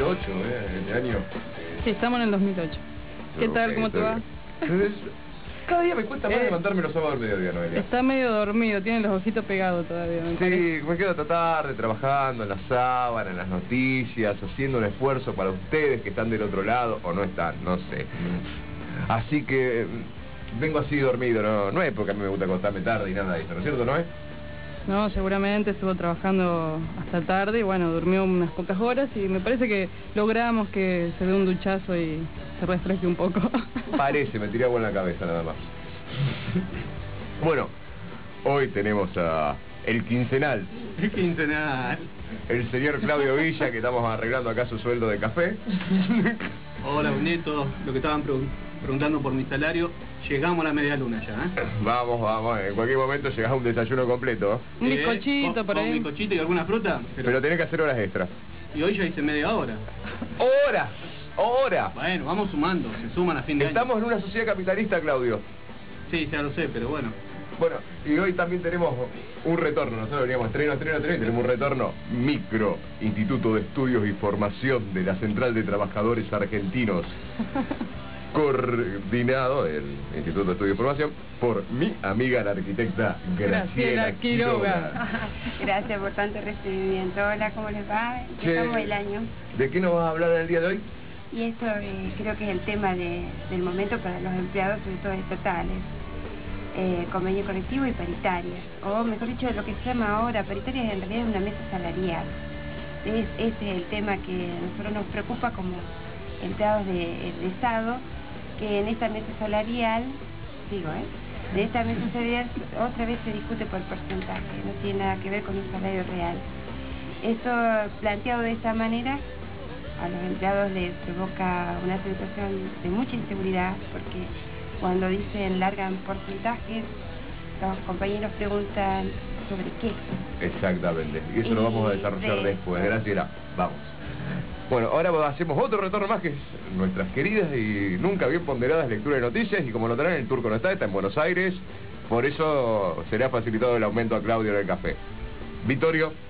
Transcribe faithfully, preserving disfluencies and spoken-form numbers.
ocho, ¿eh? Este año. Sí, estamos en el dos mil ocho. ¿Qué tal? ¿Cómo te va? Cada día me cuesta más Eh, levantarme los sábados al mediodía, Noelia. Está medio dormido, tiene los ojitos pegados todavía. Me Sí, parece. me quedo hasta tarde trabajando en la sábana, en las noticias, haciendo un esfuerzo para ustedes que están del otro lado, o no están, no sé. Así que vengo así dormido, no, no es porque a mí me gusta acostarme tarde y nada de eso, ¿no es cierto, Noé? No, seguramente estuvo trabajando hasta tarde y bueno, durmió unas pocas horas y me parece que logramos que se dé un duchazo y se refresque un poco. Parece, me tiré agua en la cabeza nada más. Bueno, hoy tenemos a el quincenal. El quincenal. El señor Claudio Villa, que estamos arreglando acá su sueldo de café. Hola, Neto. Lo que estaban pregun preguntando por mi salario, llegamos a la media luna ya, ¿eh? Vamos, vamos, en cualquier momento llegás a un desayuno completo. Un Eh, bizcochito con- por con ahí. Un bizcochito y alguna fruta. Pero, Pero tenés que hacer horas extras. Y hoy ya hice media hora. ¡Horas! ¡Horas! Bueno, vamos sumando, se suman a fin de Estamos año. en una sociedad capitalista, Claudio. Sí, ya lo sé, pero bueno. Bueno, y hoy también tenemos un retorno. Nosotros veníamos estreno, estreno, estreno y tenemos un retorno micro, Instituto de Estudios y Formación de la Central de Trabajadores Argentinos, coordinado, el Instituto de Estudios y Formación, por mi amiga la arquitecta Graciela, Graciela Quiroga. Quiroga. Gracias por tanto recibimiento. Hola, ¿cómo les va? Che. Empezamos el año. ¿De qué nos vas a hablar en el día de hoy? Y esto eh, creo que es el tema de- del momento para los empleados, sobre todo estatales. Eh, convenio colectivo y paritarias. O mejor dicho, lo que se llama ahora paritarias en realidad es una mesa salarial. Es, ese es el tema que a nosotros nos preocupa como empleados de- del Estado, que en esta mesa salarial, digo, ¿eh? De esta mesa salarial otra vez se discute por porcentaje, no tiene nada que ver con un salario real. Esto planteado de esta manera a los empleados les provoca una sensación de mucha inseguridad porque cuando dicen largan porcentajes, los compañeros preguntan sobre qué. Exactamente, y eso lo vamos a desarrollar Y- después. Graciela, vamos. Bueno, ahora hacemos otro retorno más que es nuestras queridas y nunca bien ponderadas lecturas de noticias y como notarán el turco no está, está en Buenos Aires, por eso será facilitado el aumento a Claudio en el café. Vittorio.